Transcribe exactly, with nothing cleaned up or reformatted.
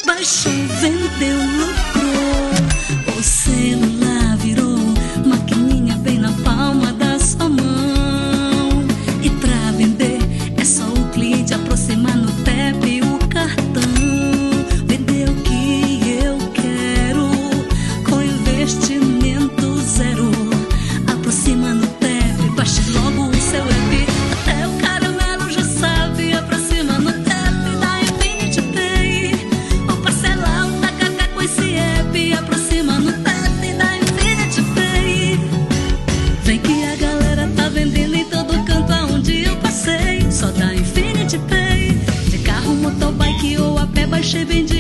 Baixou, vendeu, lucrou. O celular virou maquininha bem na palma da sua mão. E pra vender é só o cliente aproximar no T E P o cartão. Vender o que eu quero com investimento zero. Aproxima no T E P, baixe logo o seu app. Até o caramelo já sabe. Aproxima no T E P da Infinity Pay. Ou parcelar um tacacá com esse app. Aproxima no T E P da Infinity Pay. Vem que a galera tá vendendo em todo canto aonde eu passei. Só da Infinity Pay. De carro, motobike ou a pé, baixei, vendi.